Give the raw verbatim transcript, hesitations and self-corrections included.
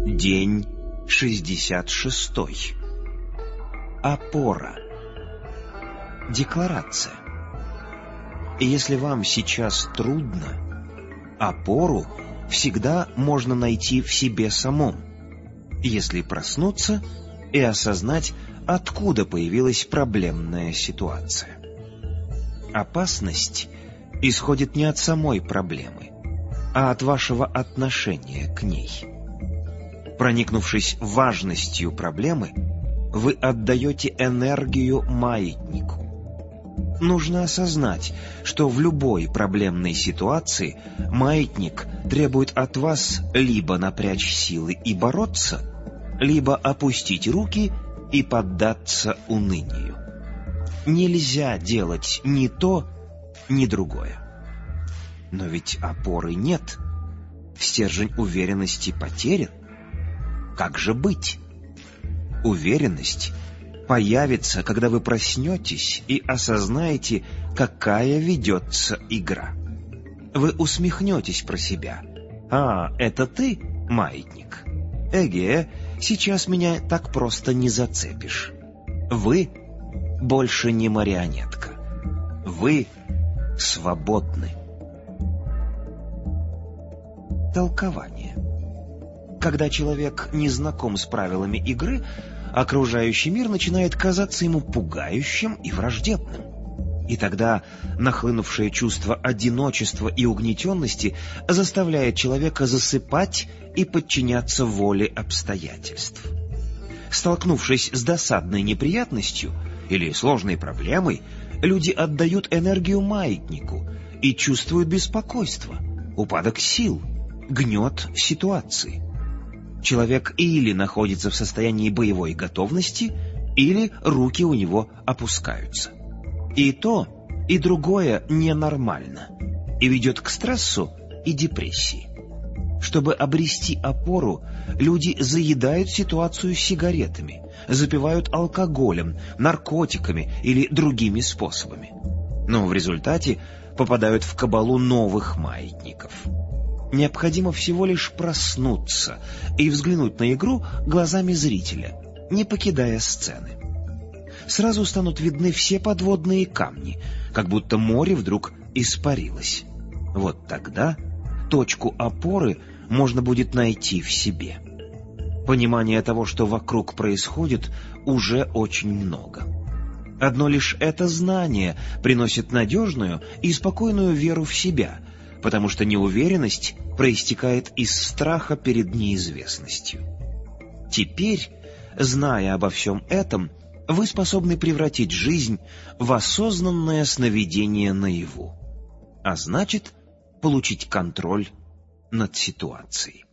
День шестьдесят шестой. Опора. Декларация. Если вам сейчас трудно, опору всегда можно найти в себе самом, если проснуться и осознать, откуда появилась проблемная ситуация. Опасность исходит не от самой проблемы, а от вашего отношения к ней. Проникнувшись важностью проблемы, вы отдаете энергию маятнику. Нужно осознать, что в любой проблемной ситуации маятник требует от вас либо напрячь силы и бороться, либо опустить руки и поддаться унынию. Нельзя делать ни то, ни другое. Но ведь опоры нет. Стержень уверенности потерян. Как же быть? Уверенность появится, когда вы проснетесь и осознаете, какая ведется игра. Вы усмехнетесь про себя. «А, это ты, маятник? Эге, сейчас меня так просто не зацепишь». Вы больше не марионетка. Вы свободны. Толкование. Когда человек не знаком с правилами игры, окружающий мир начинает казаться ему пугающим и враждебным. И тогда нахлынувшее чувство одиночества и угнетенности заставляет человека засыпать и подчиняться воле обстоятельств. Столкнувшись с досадной неприятностью или сложной проблемой, люди отдают энергию маятнику и чувствуют беспокойство, упадок сил, гнет ситуации. Человек или находится в состоянии боевой готовности, или руки у него опускаются. И то, и другое ненормально, и ведет к стрессу и депрессии. Чтобы обрести опору, люди заедают ситуацию сигаретами, запивают алкоголем, наркотиками или другими способами. Но в результате попадают в кабалу новых маятников. Необходимо всего лишь проснуться и взглянуть на игру глазами зрителя, не покидая сцены. Сразу станут видны все подводные камни, как будто море вдруг испарилось. Вот тогда точку опоры можно будет найти в себе. Понимание того, что вокруг происходит, уже очень много. Одно лишь это знание приносит надежную и спокойную веру в себя, потому что неуверенность проистекает из страха перед неизвестностью. Теперь, зная обо всем этом, вы способны превратить жизнь в осознанное сновидение наяву, а значит, получить контроль над ситуацией.